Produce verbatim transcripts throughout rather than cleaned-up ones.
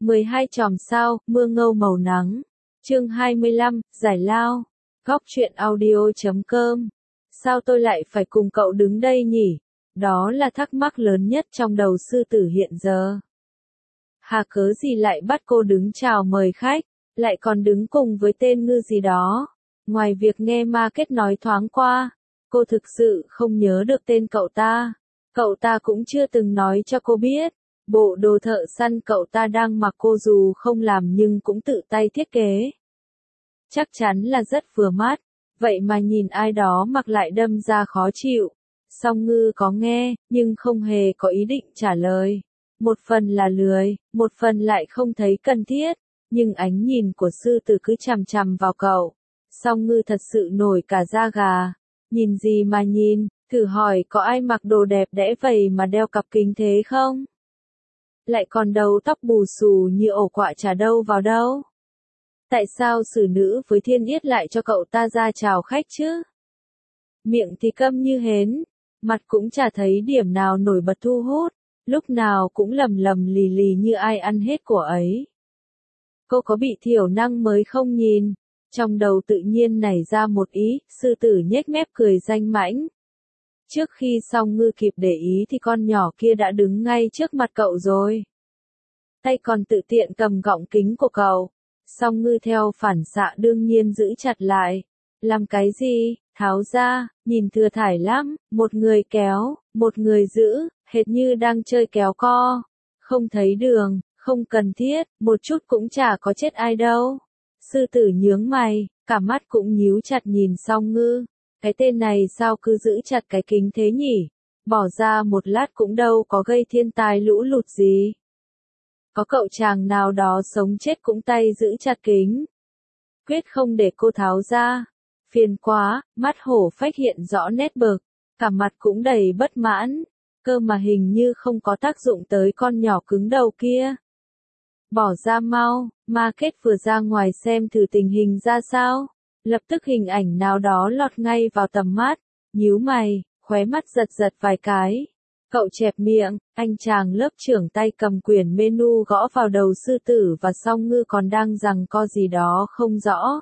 mười hai chòm sao, mưa ngâu màu nắng. Chương hai mươi lăm, giải lao. Góc truyện audio.com. Sao tôi lại phải cùng cậu đứng đây nhỉ? Đó là thắc mắc lớn nhất trong đầu sư tử hiện giờ. Hà cớ gì lại bắt cô đứng chào mời khách, lại còn đứng cùng với tên ngư gì đó. Ngoài việc nghe Market nói thoáng qua, cô thực sự không nhớ được tên cậu ta. Cậu ta cũng chưa từng nói cho cô biết. Bộ đồ thợ săn cậu ta đang mặc cô dù không làm nhưng cũng tự tay thiết kế. Chắc chắn là rất vừa mắt, vậy mà nhìn ai đó mặc lại đâm ra khó chịu. Song Ngư có nghe, nhưng không hề có ý định trả lời. Một phần là lười, một phần lại không thấy cần thiết, nhưng ánh nhìn của sư tử cứ chằm chằm vào cậu. Song Ngư thật sự nổi cả da gà. Nhìn gì mà nhìn, thử hỏi có ai mặc đồ đẹp đẽ vậy mà đeo cặp kính thế không? Lại còn đầu tóc bù xù như ổ quạ chả đâu vào đâu. Tại sao xử nữ với Thiên Yết lại cho cậu ta ra chào khách chứ? Miệng thì câm như hến, mặt cũng chả thấy điểm nào nổi bật thu hút, lúc nào cũng lầm lầm lì lì như ai ăn hết của ấy. Cô có bị thiểu năng mới không nhìn? Trong đầu tự nhiên nảy ra một ý, sư tử nhếch mép cười danh mãnh. Trước khi Song Ngư kịp để ý thì con nhỏ kia đã đứng ngay trước mặt cậu rồi. Tay còn tự tiện cầm gọng kính của cậu. Song Ngư theo phản xạ đương nhiên giữ chặt lại. Làm cái gì? Tháo ra, nhìn thừa thải lắm, một người kéo, một người giữ, hệt như đang chơi kéo co. Không thấy đường, không cần thiết, một chút cũng chả có chết ai đâu. Sư tử nhướng mày, cả mắt cũng nhíu chặt nhìn Song Ngư. Cái tên này sao cứ giữ chặt cái kính thế nhỉ? Bỏ ra một lát cũng đâu có gây thiên tai lũ lụt gì. Có cậu chàng nào đó sống chết cũng tay giữ chặt kính. Quyết không để cô tháo ra. Phiền quá, mắt hổ phách hiện rõ nét bực. Cả mặt cũng đầy bất mãn. Cơ mà hình như không có tác dụng tới con nhỏ cứng đầu kia. Bỏ ra mau, Market vừa ra ngoài xem thử tình hình ra sao. Lập tức hình ảnh nào đó lọt ngay vào tầm mắt, nhíu mày, khóe mắt giật giật vài cái. Cậu chẹp miệng, anh chàng lớp trưởng tay cầm quyển menu gõ vào đầu sư tử và Song Ngư còn đang giằng co gì đó không rõ.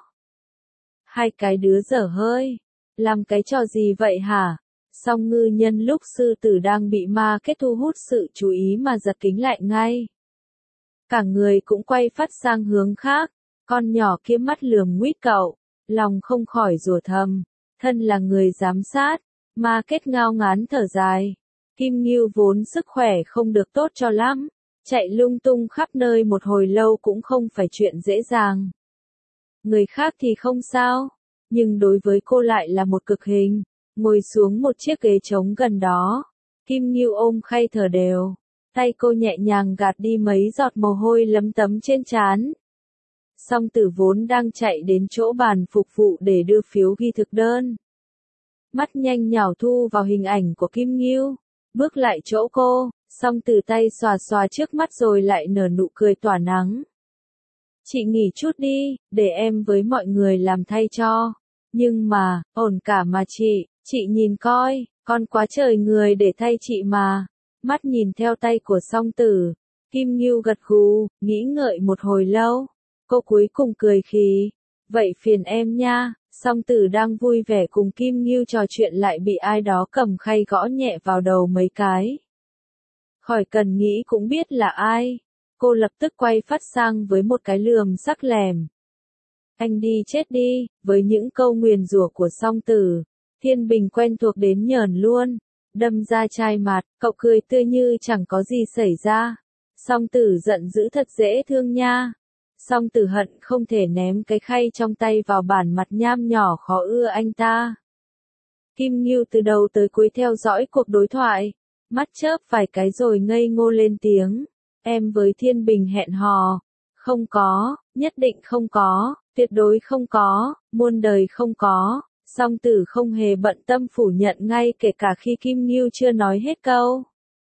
Hai cái đứa dở hơi, làm cái trò gì vậy hả? Song Ngư nhân lúc sư tử đang bị Market thu hút sự chú ý mà giật kính lại ngay. Cả người cũng quay phát sang hướng khác, con nhỏ kia mắt lườm nguýt cậu. Lòng không khỏi rủa thầm, thân là người giám sát, Market ngao ngán thở dài. Kim Ngưu vốn sức khỏe không được tốt cho lắm, chạy lung tung khắp nơi một hồi lâu cũng không phải chuyện dễ dàng. Người khác thì không sao, nhưng đối với cô lại là một cực hình. Ngồi xuống một chiếc ghế trống gần đó, Kim Ngưu ôm khay thở đều, tay cô nhẹ nhàng gạt đi mấy giọt mồ hôi lấm tấm trên trán. Song Tử vốn đang chạy đến chỗ bàn phục vụ để đưa phiếu ghi thực đơn. Mắt nhanh nhảu thu vào hình ảnh của Kim Ngưu, bước lại chỗ cô, Song Tử tay xòa xòa trước mắt rồi lại nở nụ cười tỏa nắng. Chị nghỉ chút đi, để em với mọi người làm thay cho. Nhưng mà, ổn cả mà chị, chị nhìn coi, con quá trời người để thay chị mà. Mắt nhìn theo tay của Song Tử, Kim Ngưu gật gù, nghĩ ngợi một hồi lâu. Cô cuối cùng cười khì, vậy phiền em nha. Song Tử đang vui vẻ cùng Kim Ngưu trò chuyện lại bị ai đó cầm khay gõ nhẹ vào đầu mấy cái. Khỏi cần nghĩ cũng biết là ai. Cô lập tức quay phát sang với một cái lườm sắc lẻm. Anh đi chết đi, với những câu nguyền rủa của Song Tử. Thiên Bình quen thuộc đến nhờn luôn, đâm ra chai mặt, cậu cười tươi như chẳng có gì xảy ra. Song Tử giận dữ thật dễ thương nha. Song Tử hận không thể ném cái khay trong tay vào bản mặt nham nhỏ khó ưa anh ta. Kim Ngưu từ đầu tới cuối theo dõi cuộc đối thoại, mắt chớp vài cái rồi ngây ngô lên tiếng. Em với Thiên Bình hẹn hò. Không có, nhất định không có, tuyệt đối không có, muôn đời không có. Song Tử không hề bận tâm phủ nhận ngay kể cả khi Kim Ngưu chưa nói hết câu.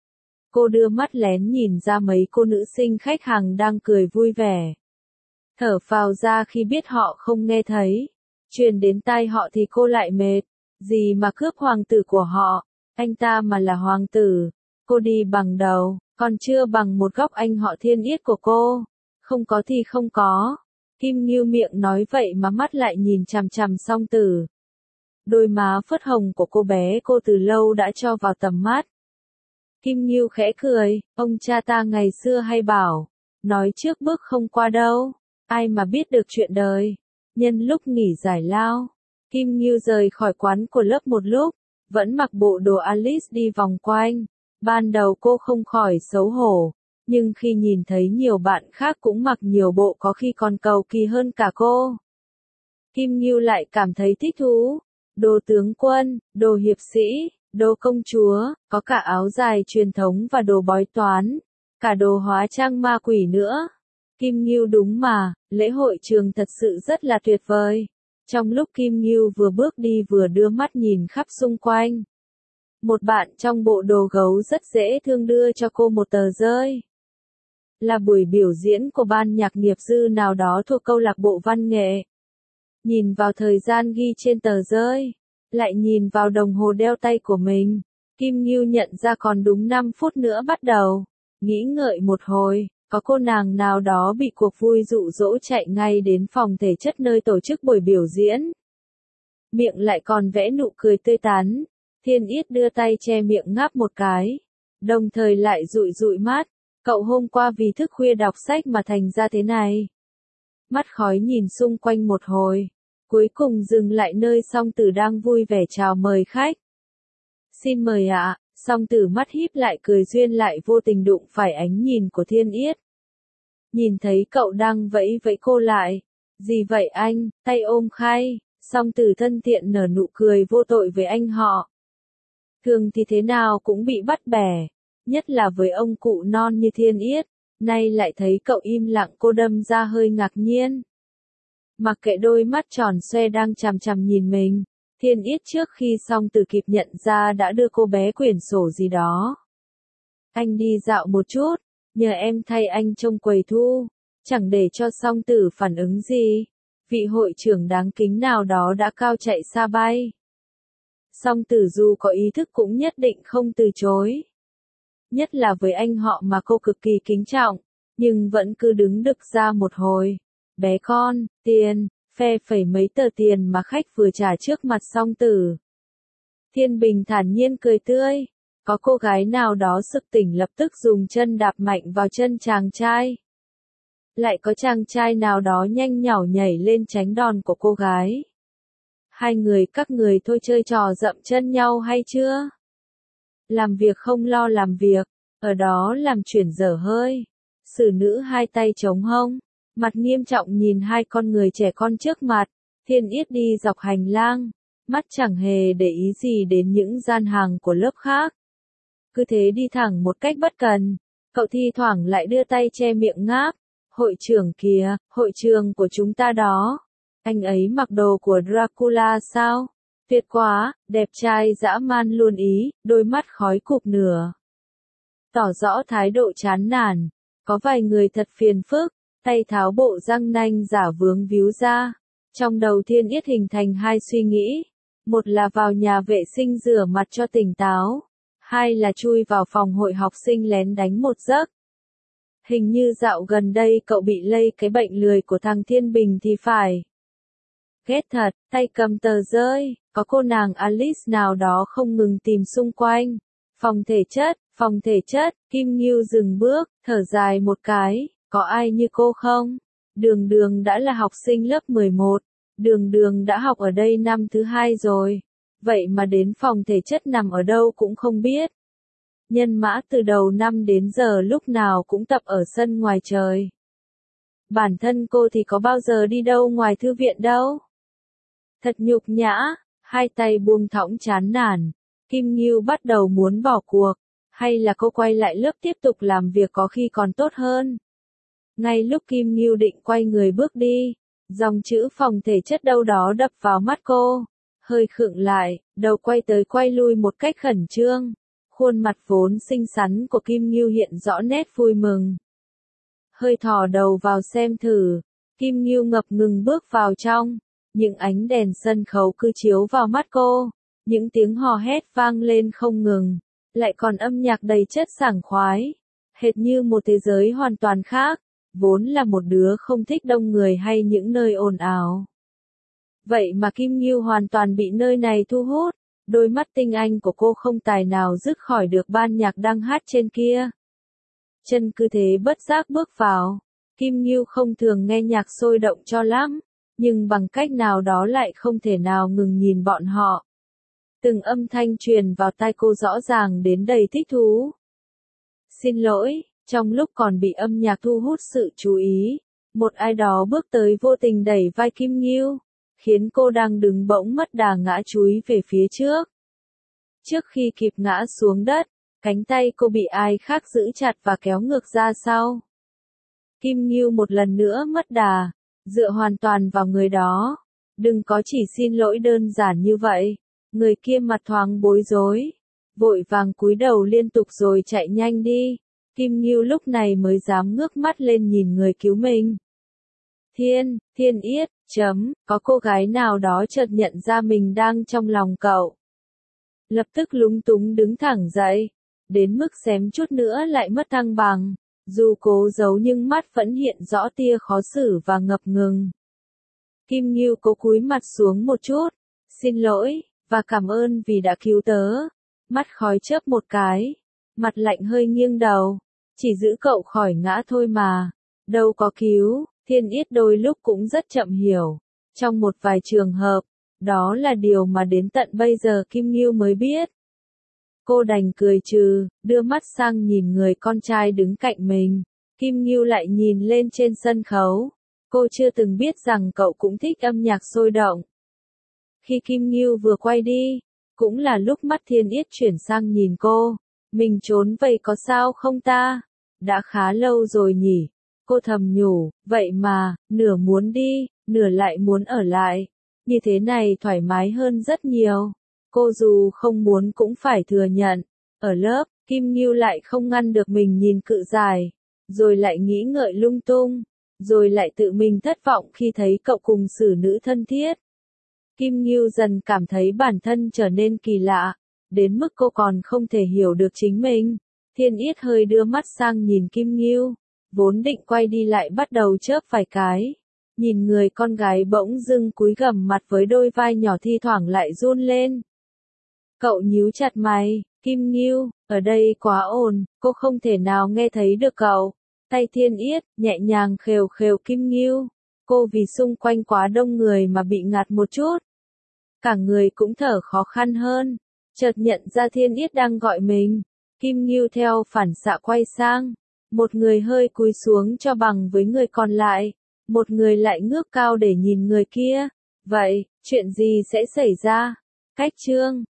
Cô đưa mắt lén nhìn ra mấy cô nữ sinh khách hàng đang cười vui vẻ. Thở phào ra khi biết họ không nghe thấy. Truyền đến tai họ thì cô lại mệt. Gì mà cướp hoàng tử của họ. Anh ta mà là hoàng tử. Cô đi bằng đầu, còn chưa bằng một góc anh họ Thiên Yết của cô. Không có thì không có. Kim Ngưu miệng nói vậy mà mắt lại nhìn chằm chằm Song Tử. Đôi má phớt hồng của cô bé cô từ lâu đã cho vào tầm mắt. Kim Ngưu khẽ cười, ông cha ta ngày xưa hay bảo, nói trước bước không qua đâu, ai mà biết được chuyện đời. Nhân lúc nghỉ giải lao, Kim Ngưu rời khỏi quán của lớp một lúc, vẫn mặc bộ đồ Alice đi vòng quanh. Ban đầu cô không khỏi xấu hổ, nhưng khi nhìn thấy nhiều bạn khác cũng mặc nhiều bộ có khi còn cầu kỳ hơn cả cô, Kim Ngưu lại cảm thấy thích thú. Đồ tướng quân, đồ hiệp sĩ, đồ công chúa, có cả áo dài truyền thống và đồ bói toán, cả đồ hóa trang ma quỷ nữa. Kim Ngưu đúng mà, lễ hội trường thật sự rất là tuyệt vời. Trong lúc Kim Ngưu vừa bước đi vừa đưa mắt nhìn khắp xung quanh, một bạn trong bộ đồ gấu rất dễ thương đưa cho cô một tờ rơi. Là buổi biểu diễn của ban nhạc nghiệp dư nào đó thuộc câu lạc bộ văn nghệ. Nhìn vào thời gian ghi trên tờ rơi, lại nhìn vào đồng hồ đeo tay của mình, Kim Ngưu nhận ra còn đúng năm phút nữa bắt đầu. Nghĩ ngợi một hồi, có cô nàng nào đó bị cuộc vui dụ dỗ chạy ngay đến phòng thể chất nơi tổ chức buổi biểu diễn. Miệng lại còn vẽ nụ cười tươi tắn, Thiên Yết đưa tay che miệng ngáp một cái, đồng thời lại dụi dụi mắt. Cậu hôm qua vì thức khuya đọc sách mà thành ra thế này. Mắt khói nhìn xung quanh một hồi, cuối cùng dừng lại nơi Song Tử đang vui vẻ chào mời khách. Xin mời ạ. À. Song Tử mắt híp lại cười duyên lại vô tình đụng phải ánh nhìn của Thiên Yết. Nhìn thấy cậu đang vẫy vẫy cô lại. Gì vậy anh, tay ôm khay. Song Tử thân thiện nở nụ cười vô tội với anh họ. Thường thì thế nào cũng bị bắt bẻ, nhất là với ông cụ non như Thiên Yết. Nay lại thấy cậu im lặng, cô đâm ra hơi ngạc nhiên. Mặc kệ đôi mắt tròn xoe đang chằm chằm nhìn mình, Thiên Yết trước khi Song Tử kịp nhận ra đã đưa cô bé quyển sổ gì đó. Anh đi dạo một chút, nhờ em thay anh trông quầy thu. Chẳng để cho Song Tử phản ứng gì, vị hội trưởng đáng kính nào đó đã cao chạy xa bay. Song Tử dù có ý thức cũng nhất định không từ chối. Nhất là với anh họ mà cô cực kỳ kính trọng, nhưng vẫn cứ đứng đực ra một hồi. Bé con, tiền, phe phẩy mấy tờ tiền mà khách vừa trả trước mặt Song Tử. Thiên Bình thản nhiên cười tươi, có cô gái nào đó sực tỉnh lập tức dùng chân đạp mạnh vào chân chàng trai. Lại có chàng trai nào đó nhanh nhảu nhảy lên tránh đòn của cô gái. Hai người các người thôi chơi trò dậm chân nhau hay chưa? Làm việc không lo làm việc, ở đó làm chuyển dở hơi. Xử nữ hai tay chống hông, mặt nghiêm trọng nhìn hai con người trẻ con trước mặt. Thiên Yết đi dọc hành lang, mắt chẳng hề để ý gì đến những gian hàng của lớp khác. Cứ thế đi thẳng một cách bất cần, cậu thi thoảng lại đưa tay che miệng ngáp. Hội trưởng kìa, hội trường của chúng ta đó. Anh ấy mặc đồ của Dracula sao? Tuyệt quá, đẹp trai dã man luôn ý, đôi mắt khói cụp nửa. Tỏ rõ thái độ chán nản, có vài người thật phiền phức, tay tháo bộ răng nanh giả vướng víu ra. Trong đầu Thiên Yết hình thành hai suy nghĩ, một là vào nhà vệ sinh rửa mặt cho tỉnh táo, hai là chui vào phòng hội học sinh lén đánh một giấc. Hình như dạo gần đây cậu bị lây cái bệnh lười của thằng Thiên Bình thì phải. Ghét thật, tay cầm tờ rơi, có cô nàng Alice nào đó không ngừng tìm xung quanh. Phòng thể chất, phòng thể chất, Kim Ngưu dừng bước, thở dài một cái, có ai như cô không? Đường Đường đã là học sinh lớp mười một, Đường Đường đã học ở đây năm thứ hai rồi, vậy mà đến phòng thể chất nằm ở đâu cũng không biết. Nhân mã từ đầu năm đến giờ lúc nào cũng tập ở sân ngoài trời. Bản thân cô thì có bao giờ đi đâu ngoài thư viện đâu. Thật nhục nhã, hai tay buông thõng chán nản, Kim Ngưu bắt đầu muốn bỏ cuộc, hay là cô quay lại lớp tiếp tục làm việc có khi còn tốt hơn. Ngay lúc Kim Ngưu định quay người bước đi, dòng chữ phòng thể chất đâu đó đập vào mắt cô, hơi khựng lại, đầu quay tới quay lui một cách khẩn trương. Khuôn mặt vốn xinh xắn của Kim Ngưu hiện rõ nét vui mừng. Hơi thò đầu vào xem thử, Kim Ngưu ngập ngừng bước vào trong, những ánh đèn sân khấu cứ chiếu vào mắt cô, những tiếng hò hét vang lên không ngừng, lại còn âm nhạc đầy chất sảng khoái, hệt như một thế giới hoàn toàn khác. vốn là một đứa không thích đông người hay những nơi ồn ào. Vậy mà Kim Ngưu hoàn toàn bị nơi này thu hút, đôi mắt tinh anh của cô không tài nào dứt khỏi được ban nhạc đang hát trên kia. Chân cứ thế bất giác bước vào, Kim Ngưu không thường nghe nhạc sôi động cho lắm, nhưng bằng cách nào đó lại không thể nào ngừng nhìn bọn họ. Từng âm thanh truyền vào tai cô rõ ràng đến đầy thích thú. Xin lỗi, trong lúc còn bị âm nhạc thu hút sự chú ý, một ai đó bước tới vô tình đẩy vai Kim Ngưu, khiến cô đang đứng bỗng mất đà ngã chúi về phía trước. Trước khi kịp ngã xuống đất, cánh tay cô bị ai khác giữ chặt và kéo ngược ra sau. Kim Ngưu một lần nữa mất đà, dựa hoàn toàn vào người đó. Đừng có chỉ xin lỗi đơn giản như vậy. Người kia mặt thoáng bối rối, vội vàng cúi đầu liên tục rồi chạy nhanh đi. Kim Ngưu lúc này mới dám ngước mắt lên nhìn người cứu mình. Thiên, Thiên Yết, chấm, có cô gái nào đó chợt nhận ra mình đang trong lòng cậu. Lập tức lúng túng đứng thẳng dậy, đến mức xém chút nữa lại mất thăng bằng, dù cố giấu nhưng mắt vẫn hiện rõ tia khó xử và ngập ngừng. Kim Ngưu cố cúi mặt xuống một chút, xin lỗi, và cảm ơn vì đã cứu tớ. Mắt khói chớp một cái, mặt lạnh hơi nghiêng đầu, chỉ giữ cậu khỏi ngã thôi mà, đâu có cứu. Thiên Yết đôi lúc cũng rất chậm hiểu, trong một vài trường hợp, đó là điều mà đến tận bây giờ Kim Ngưu mới biết. Cô đành cười trừ, đưa mắt sang nhìn người con trai đứng cạnh mình. Kim Ngưu lại nhìn lên trên sân khấu. Cô chưa từng biết rằng cậu cũng thích âm nhạc sôi động. Khi Kim Ngưu vừa quay đi, cũng là lúc mắt Thiên Yết chuyển sang nhìn cô. Mình trốn vậy có sao không ta? Đã khá lâu rồi nhỉ? Cô thầm nhủ, vậy mà, nửa muốn đi, nửa lại muốn ở lại. Như thế này thoải mái hơn rất nhiều. Cô dù không muốn cũng phải thừa nhận. Ở lớp, Kim Ngưu lại không ngăn được mình nhìn cự dài. Rồi lại nghĩ ngợi lung tung. Rồi lại tự mình thất vọng khi thấy cậu cùng xử nữ thân thiết. Kim Ngưu dần cảm thấy bản thân trở nên kỳ lạ. Đến mức cô còn không thể hiểu được chính mình. Thiên Yết hơi đưa mắt sang nhìn Kim Ngưu. Vốn định quay đi lại bắt đầu chớp vài cái. Nhìn người con gái bỗng dưng cúi gằm mặt với đôi vai nhỏ thi thoảng lại run lên. Cậu nhíu chặt mày, Kim Ngưu, ở đây quá ồn, cô không thể nào nghe thấy được cậu. Tay Thiên Yết, nhẹ nhàng khều khều Kim Ngưu. Cô vì xung quanh quá đông người mà bị ngạt một chút. Cả người cũng thở khó khăn hơn. Chợt nhận ra Thiên Yết đang gọi mình. Kim Ngưu theo phản xạ quay sang. Một người hơi cúi xuống cho bằng với người còn lại. Một người lại ngước cao để nhìn người kia. Vậy, chuyện gì sẽ xảy ra? Cách chương